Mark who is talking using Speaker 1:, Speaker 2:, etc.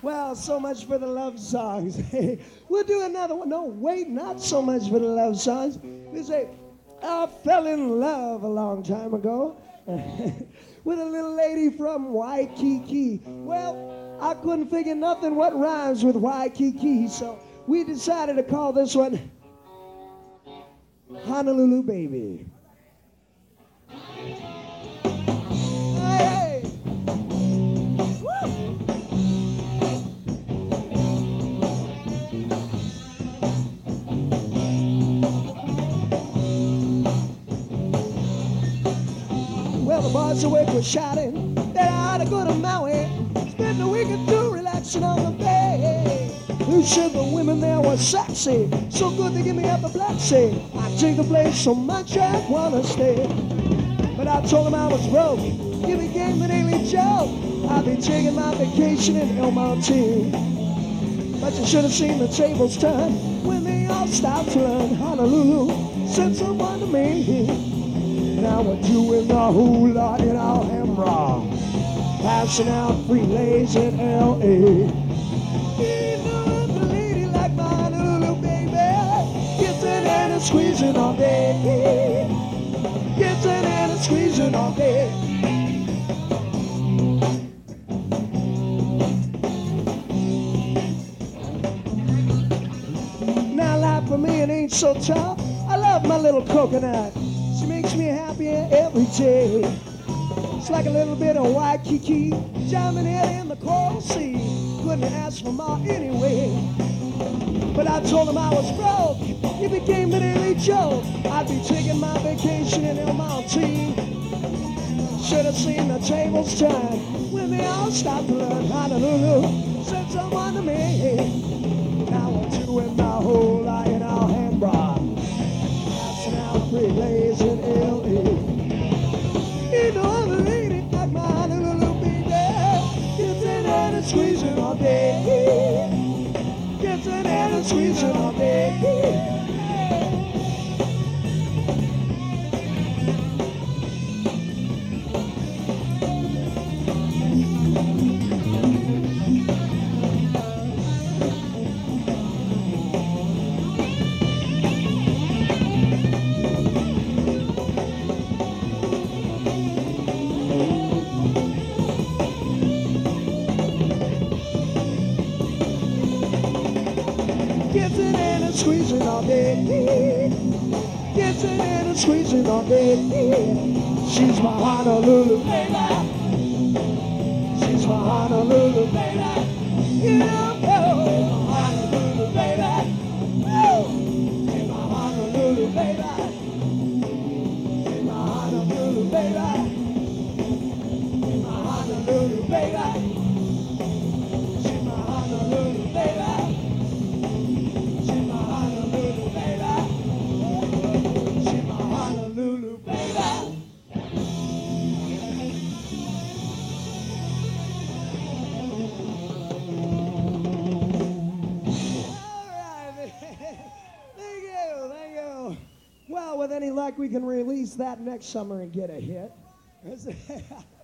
Speaker 1: Well, so much for the love songs. We'll do another one. No, wait, not so much for the love songs. We say, I fell in love a long time ago with a little lady from Waikiki. Well, I couldn't figure nothing what rhymes with Waikiki, so we decided to call this one Honolulu Baby. Hey! Woo! Well, the boys awake were shouting that I ought to go to Maui, spend the week or two relaxing on the bay. Who said the women there were sexy, so good they give me up a black sea. I take the place so much I wanna stay. But I told him I was broke, he became a daily joke. I'd be taking my vacation in El Monte. But you should have seen the tables turn when they all stopped to learn Honolulu sent someone to me. Now we're doing the hula in Alhambra, passing out free lays in L.A. You know the lady like my Honolulu baby, gets in and squeezing all day, gets in and squeezing all day. Now life for me it ain't so tough. I love my little coconut. She makes me happier every day. It's like a little bit of Waikiki, jamming in the coral sea. Couldn't ask for more anyway. But I told him I was broke, he became a daily joke. I'd be taking my vacation in El Monte. Should have seen the tables turn when they all stopped to learn Honolulu sent someone to me. Now we're doing the whole lie in Alhambra, free lays in L.A. You know the lady like my Honolulu baby, gets in and squeezing all day, gets in and squeezing all day. Squeezing all day, gets in and squeezing all day. She's my Honolulu baby, she's my Honolulu baby. You know, my Honolulu baby, oh, she's my Honolulu baby, she's my Honolulu baby, she's my Honolulu baby, she's my Honolulu baby. Well, with any luck, we can release that next summer and get a hit.